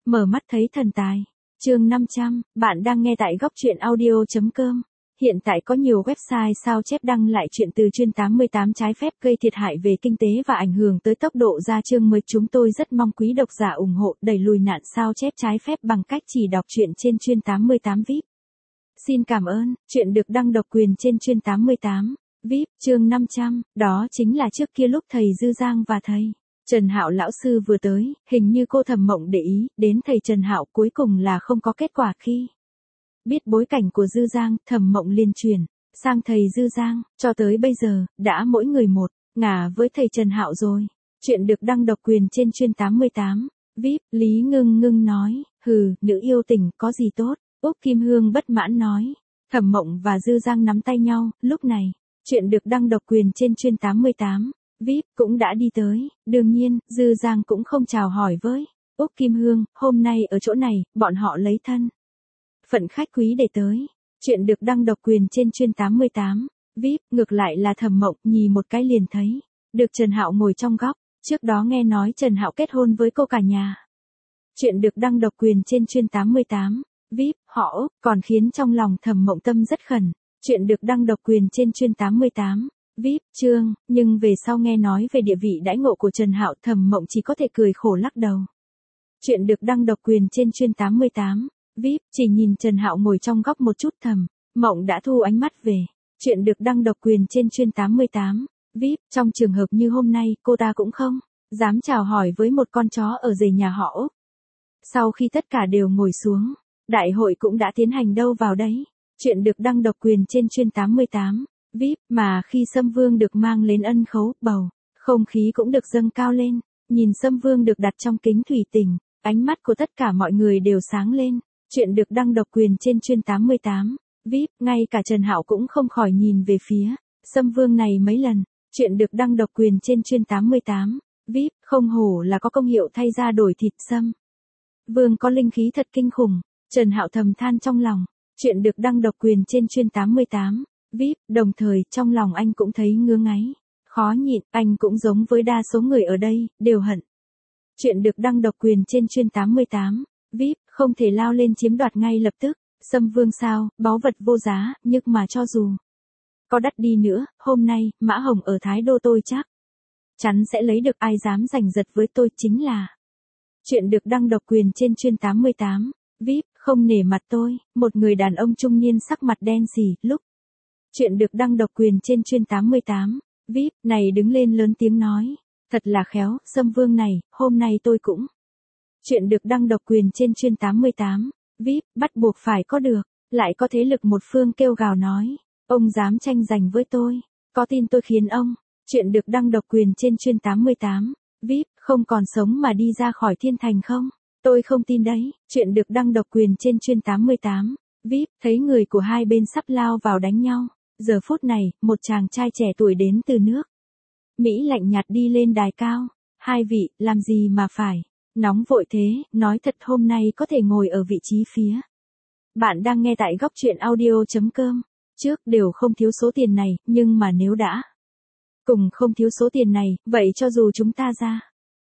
Mở mắt thấy thần tài. Chương 500, bạn đang nghe tại góc truyện audio.com. Hiện tại có nhiều website sao chép đăng lại chuyện từ chương 88 trái phép gây thiệt hại về kinh tế và ảnh hưởng tới tốc độ ra chương mới. Chúng tôi rất mong quý độc giả ủng hộ đẩy lùi nạn sao chép trái phép bằng cách chỉ đọc truyện trên chương 88 VIP. Xin cảm ơn, chuyện được đăng độc quyền trên chương 88 VIP. Chương 500, đó chính là trước kia lúc thầy Dư Giang và thầy Trần Hạo lão sư vừa tới, hình như cô Thẩm Mộng để ý đến thầy Trần Hạo, cuối cùng là không có kết quả. Khi biết bối cảnh của Dư Giang, Thẩm Mộng liền chuyển sang thầy Dư Giang, cho tới bây giờ, đã mỗi người một ngả với thầy Trần Hạo rồi. Chuyện được đăng độc quyền trên chương 88 VIP. Lý Ngưng Ngưng nói, nữ yêu tình có gì tốt. Úc Kim Hương bất mãn nói. Thẩm Mộng và Dư Giang nắm tay nhau, lúc này, chuyện được đăng độc quyền trên chương 88 VIP cũng đã đi tới. Đương nhiên, Dư Giang cũng không chào hỏi với Úc Kim Hương, hôm nay ở chỗ này, bọn họ lấy thân phận khách quý để tới. Chuyện được đăng độc quyền trên chương 88 VIP. Ngược lại là Thẩm Mộng nhìn một cái liền thấy được Trần Hạo ngồi trong góc, trước đó nghe nói Trần Hạo kết hôn với cô cả nhà. Chuyện được đăng độc quyền trên chương 88 VIP. Họ Úc còn khiến trong lòng Thẩm Mộng tâm rất khẩn. Chuyện được đăng độc quyền trên chương 88 VIP. Chương, nhưng về sau nghe nói về địa vị đãi ngộ của Trần Hạo, Thẩm Mộng chỉ có thể cười khổ lắc đầu. Chuyện được đăng độc quyền trên chương 88 VIP. Chỉ nhìn Trần Hạo ngồi trong góc một chút, Thẩm Mộng đã thu ánh mắt về. Chuyện được đăng độc quyền trên chương 88 VIP. Trong trường hợp như hôm nay, cô ta cũng không dám chào hỏi với một con chó ở rể nhà họ Úc. Sau khi tất cả đều ngồi xuống, đại hội cũng đã tiến hành đâu vào đấy. Chuyện được đăng độc quyền trên chương 88 VIP. Mà khi Sâm Vương được mang lên ân khấu, bầu không khí cũng được dâng cao lên. Nhìn Sâm Vương được đặt trong kính thủy tinh, ánh mắt của tất cả mọi người đều sáng lên. Chuyện được đăng độc quyền trên chương 88 VIP. Ngay cả Trần Hạo cũng không khỏi nhìn về phía Sâm Vương này mấy lần. Chuyện được đăng độc quyền trên chương 88 VIP. Không hổ là có công hiệu thay da đổi thịt, Sâm Vương có linh khí thật kinh khủng. Trần Hạo thầm than trong lòng. Chuyện được đăng độc quyền trên chương 88 VIP. Đồng thời, trong lòng anh cũng thấy ngứa ngáy, khó nhịn. Anh cũng giống với đa số người ở đây, đều hận. Chuyện được đăng độc quyền trên chương 88 VIP. Không thể lao lên chiếm đoạt ngay lập tức. Sâm Vương sao, báu vật vô giá, nhưng mà cho dù có đắt đi nữa, hôm nay, Mã Hồng ở Thái Đô tôi chắc chắn sẽ lấy được. Ai dám giành giật với tôi chính là. Chuyện được đăng độc quyền trên chương 88 VIP. Không nể mặt tôi, một người đàn ông trung niên sắc mặt đen sì, lúc chuyện được đăng độc quyền trên chương 88 VIP này đứng lên lớn tiếng nói. Thật là khéo, Sâm Vương này, hôm nay tôi cũng. Chuyện được đăng độc quyền trên chương 88 VIP. Bắt buộc phải có được, lại có thế lực một phương kêu gào nói. Ông dám tranh giành với tôi, có tin tôi khiến ông. Chuyện được đăng độc quyền trên chương 88 VIP. Không còn sống mà đi ra khỏi thiên thành không? Tôi không tin đấy. Chuyện được đăng độc quyền trên chương 88 VIP. Thấy người của hai bên sắp lao vào đánh nhau. Giờ phút này, một chàng trai trẻ tuổi đến từ nước Mỹ lạnh nhạt đi lên đài cao. Hai vị, làm gì mà phải nóng vội thế, nói thật hôm nay có thể ngồi ở vị trí phía. Bạn đang nghe tại góc truyện audio.com. Trước đều không thiếu số tiền này, nhưng mà nếu đã cùng không thiếu số tiền này, vậy cho dù chúng ta ra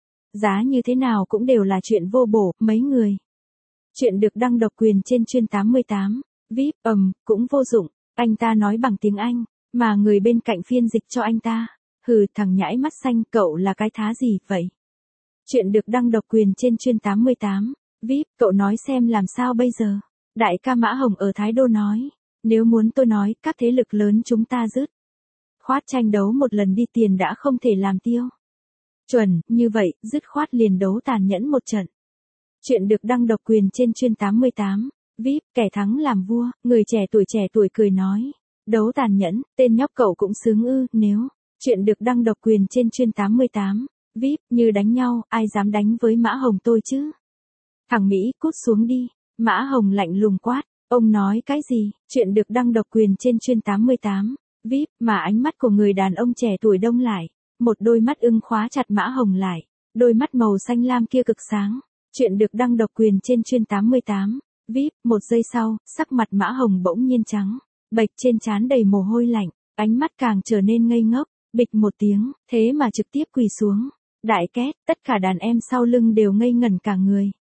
giá như thế nào cũng đều là chuyện vô bổ. Mấy người. Chuyện được đăng độc quyền trên chương 88 VIP. Cũng vô dụng. Anh ta nói bằng tiếng Anh, mà người bên cạnh phiên dịch cho anh ta. Thằng nhãi mắt xanh, cậu là cái thá gì vậy? Chuyện được đăng độc quyền trên chương 88 VIP. Cậu nói xem làm sao bây giờ? Đại ca Mã Hồng ở Thái Đô nói. Nếu muốn tôi nói, các thế lực lớn chúng ta dứt khoát tranh đấu một lần đi, tiền đã không thể làm tiêu chuẩn, như vậy, dứt khoát liền đấu tàn nhẫn một trận. Chuyện được đăng độc quyền trên chương 88 VIP. Kẻ thắng làm vua. Người trẻ tuổi cười nói. Đấu tàn nhẫn, tên nhóc cậu cũng sướng ư? Nếu chuyện được đăng độc quyền trên chương 88 VIP. Như đánh nhau, ai dám đánh với Mã Hồng tôi chứ? Thằng Mỹ, cút xuống đi. Mã Hồng lạnh lùng quát. Ông nói cái gì? Chuyện được đăng độc quyền trên chương 88 VIP. Mà ánh mắt của người đàn ông trẻ tuổi đông lại. Một đôi mắt ưng khóa chặt Mã Hồng lại. Đôi mắt màu xanh lam kia cực sáng. Chuyện được đăng độc quyền trên chương 88 VIP. Một giây sau, sắc mặt Mã Hồng bỗng nhiên trắng bệch, trên trán đầy mồ hôi lạnh, ánh mắt càng trở nên ngây ngốc. Bịch một tiếng, thế mà trực tiếp quỳ xuống. Đại két, tất cả đàn em sau lưng đều ngây ngẩn cả người.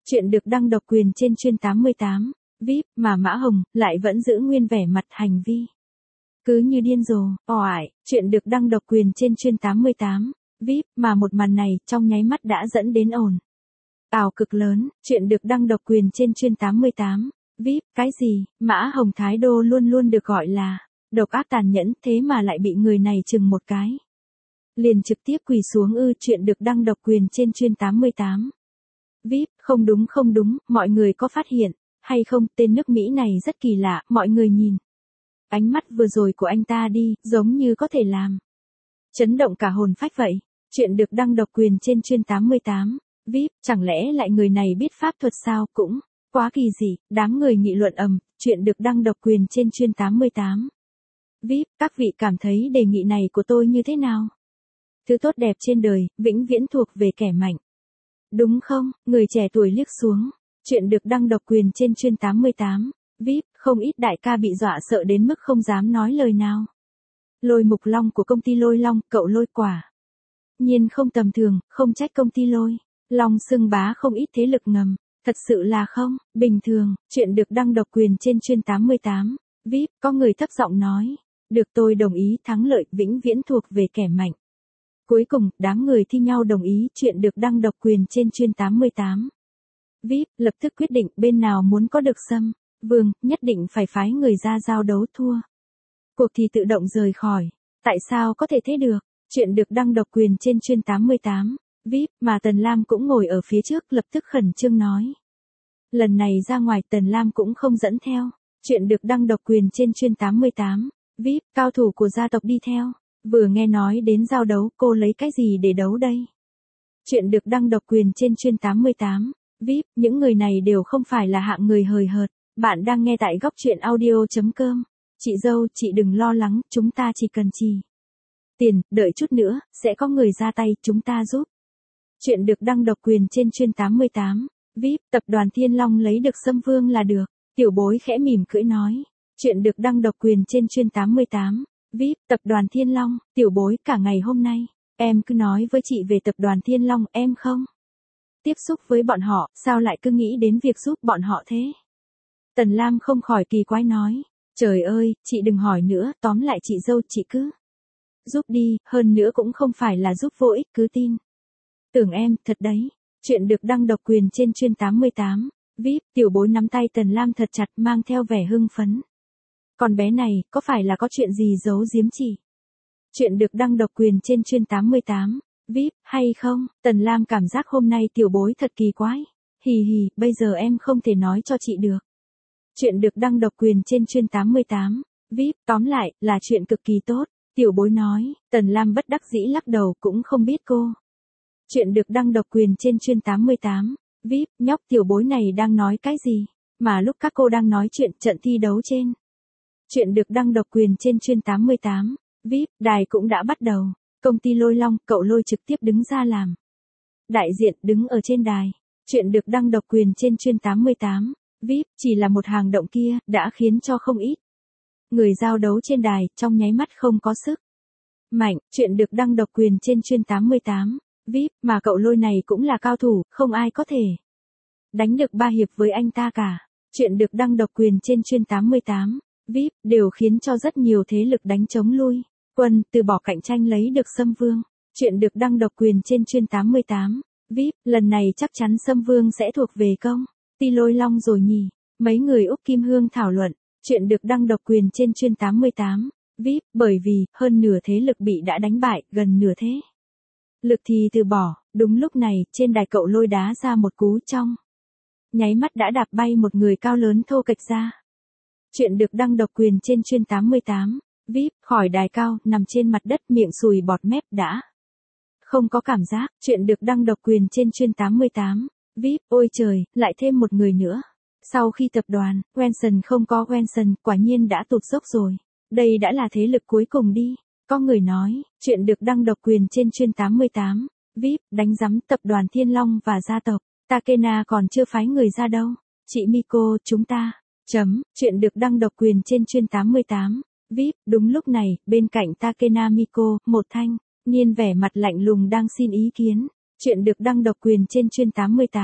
Chuyện được đăng độc quyền trên chuyên 88, VIP mà Mã Hồng lại vẫn giữ nguyên vẻ mặt hành vi. Cứ như điên rồ, oải, chuyện được đăng độc quyền trên chuyên 88, VIP mà một màn này trong nháy mắt đã dẫn đến ồn ào cực lớn, chuyện được đăng độc quyền trên chuyên 88, VIP, cái gì, Mã Hồng thái độ luôn luôn được gọi là độc ác tàn nhẫn, thế mà lại bị người này chừng một cái. Liền trực tiếp quỳ xuống chuyện được đăng độc quyền trên chuyên 88. VIP, không đúng, mọi người có phát hiện, hay không, tên nước Mỹ này rất kỳ lạ, mọi người nhìn. Ánh mắt vừa rồi của anh ta đi, giống như có thể làm chấn động cả hồn phách vậy. Chuyện được đăng độc quyền trên chuyên 88. VIP, chẳng lẽ lại người này biết pháp thuật sao, cũng quá kỳ dị, đám người nghị luận ầm, chuyện được đăng độc quyền trên chuyên 88. VIP, các vị cảm thấy đề nghị này của tôi như thế nào? Thứ tốt đẹp trên đời, vĩnh viễn thuộc về kẻ mạnh. Đúng không? Người trẻ tuổi liếc xuống. Chuyện được đăng độc quyền trên chuyên 88. VIP, không ít đại ca bị dọa sợ đến mức không dám nói lời nào. Lôi Mục Long của công ty Lôi Long, cậu Lôi quả nhiên không tầm thường, không trách công ty Lôi Long xưng bá không ít thế lực ngầm. Thật sự là không bình thường. Chuyện được đăng độc quyền trên chuyên 88. VIP, có người thấp giọng nói. Được, tôi đồng ý, thắng lợi vĩnh viễn thuộc về kẻ mạnh. Cuối cùng, đám người thi nhau đồng ý chuyện được đăng độc quyền trên chuyên 88. VIP, lập tức quyết định bên nào muốn có được Sâm Vương, nhất định phải phái người ra giao đấu thua. Cuộc thì tự động rời khỏi. Tại sao có thể thế được? Chuyện được đăng độc quyền trên chuyên 88. VIP, mà Tần Lam cũng ngồi ở phía trước lập tức khẩn trương nói. Lần này ra ngoài Tần Lam cũng không dẫn theo. Chuyện được đăng độc quyền trên chuyên 88. VIP, cao thủ của gia tộc đi theo. Vừa nghe nói đến giao đấu, cô lấy cái gì để đấu đây? Chuyện được đăng độc quyền trên chuyên 88. VIP, những người này đều không phải là hạng người hời hợt. Bạn đang nghe tại góc truyện audio.com. Chị dâu, chị đừng lo lắng, chúng ta chỉ cần tiền, đợi chút nữa, sẽ có người ra tay, chúng ta giúp. Chuyện được đăng độc quyền trên chuyên 88. VIP, tập đoàn Thiên Long lấy được Sâm Vương là được. Tiểu bối khẽ mỉm cười nói. Chuyện được đăng độc quyền trên chuyên 88. VIP, tập đoàn Thiên Long, tiểu bối cả ngày hôm nay, em cứ nói với chị về tập đoàn Thiên Long, em không tiếp xúc với bọn họ, sao lại cứ nghĩ đến việc giúp bọn họ thế? Tần Lam không khỏi kỳ quái nói. Trời ơi, chị đừng hỏi nữa, tóm lại chị dâu chị cứ giúp đi, hơn nữa cũng không phải là giúp vô ích, cứ tin tưởng em, thật đấy. Chuyện được đăng độc quyền trên chuyên 88. VIP, tiểu bối nắm tay Tần Lam thật chặt mang theo vẻ hưng phấn. Con bé này, có phải là có chuyện gì giấu giếm chị? Chuyện được đăng độc quyền trên chuyên 88. VIP, hay không? Tần Lam cảm giác hôm nay tiểu bối thật kỳ quái. Hì hì, bây giờ em không thể nói cho chị được. Chuyện được đăng độc quyền trên chuyên 88. VIP, tóm lại, là chuyện cực kỳ tốt. Tiểu bối nói, Tần Lam bất đắc dĩ lắc đầu cũng không biết cô. Chuyện được đăng độc quyền trên chuyên 88. VIP, nhóc tiểu bối này đang nói cái gì? Mà lúc các cô đang nói chuyện trận thi đấu trên. Chuyện được đăng độc quyền trên chuyên 88. VIP, đài cũng đã bắt đầu. Công ty Lôi Long, cậu Lôi trực tiếp đứng ra làm đại diện, đứng ở trên đài. Chuyện được đăng độc quyền trên chuyên 88. VIP, chỉ là một hành động kia, đã khiến cho không ít người giao đấu trên đài, trong nháy mắt không có sức mạnh. Chuyện được đăng độc quyền trên chuyên 88. VIP, mà cậu Lôi này cũng là cao thủ, không ai có thể đánh được 3 hiệp với anh ta cả. Chuyện được đăng độc quyền trên chuyên 88. VIP, đều khiến cho rất nhiều thế lực đánh chống lui. Quân, từ bỏ cạnh tranh lấy được Sâm Vương. Chuyện được đăng độc quyền trên chuyên 88. VIP, lần này chắc chắn Sâm Vương sẽ thuộc về công ty Lôi Long rồi nhỉ. Mấy người Úc Kim Hương thảo luận. Chuyện được đăng độc quyền trên chuyên 88. VIP, bởi vì, hơn nửa thế lực bị đã đánh bại, gần nửa thế lực thì từ bỏ. Đúng lúc này, trên đài cậu Lôi đá ra một cú trong nháy mắt đã đạp bay một người cao lớn thô kệch ra. Chuyện được đăng độc quyền trên chuyên 88. VIP, khỏi đài cao, nằm trên mặt đất, miệng sùi bọt mép đã không có cảm giác. Chuyện được đăng độc quyền trên chuyên 88. VIP, ôi trời, lại thêm một người nữa. Sau khi tập đoàn Wenson không có Wenson, quả nhiên đã tụt dốc rồi. Đây đã là thế lực cuối cùng đi. Có người nói, chuyện được đăng độc quyền trên chuyên 88. VIP, đánh giấm tập đoàn Thiên Long và gia tộc Takena còn chưa phái người ra đâu. Chị Miko, chúng ta. Chuyện được đăng độc quyền trên chuyên 88. VIP, đúng lúc này, bên cạnh Takena Miko, một thanh niên vẻ mặt lạnh lùng đang xin ý kiến. Chuyện được đăng độc quyền trên chuyên 88.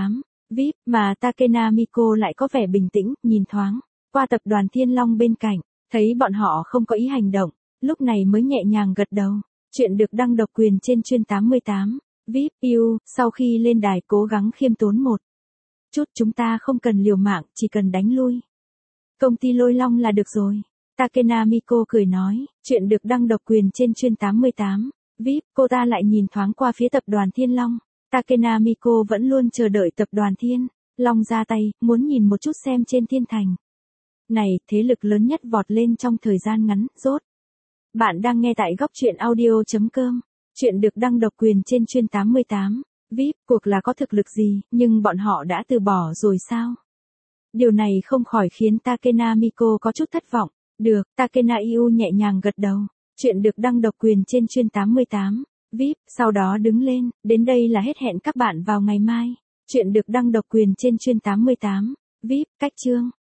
VIP, mà Takena Miko lại có vẻ bình tĩnh, nhìn thoáng qua tập đoàn Thiên Long bên cạnh, thấy bọn họ không có ý hành động, lúc này mới nhẹ nhàng gật đầu. Chuyện được đăng độc quyền trên Chuyên 88. VIP yêu, sau khi lên đài cố gắng khiêm tốn một chút, chúng ta không cần liều mạng, chỉ cần đánh lui công ty Lôi Long là được rồi. Takena Miko cười nói, chuyện được đăng độc quyền trên Chuyên 88. VIP, cô ta lại nhìn thoáng qua phía tập đoàn Thiên Long. Takena Miko vẫn luôn chờ đợi tập đoàn Thiên Long ra tay, muốn nhìn một chút xem trên thiên thành này, thế lực lớn nhất vọt lên trong thời gian ngắn, rốt. Bạn đang nghe tại góc truyện audio.com. Chuyện được đăng độc quyền trên Chuyên 88. VIP, cuộc là có thực lực gì, nhưng bọn họ đã từ bỏ rồi sao? Điều này không khỏi khiến Takena Miko có chút thất vọng. Được, Takena Iu nhẹ nhàng gật đầu. Chuyện được đăng độc quyền trên Chuyên 88. VIP, sau đó đứng lên, đến đây là hết, hẹn các bạn vào ngày mai. Chuyện được đăng độc quyền trên Chuyên 88. VIP, cách chương.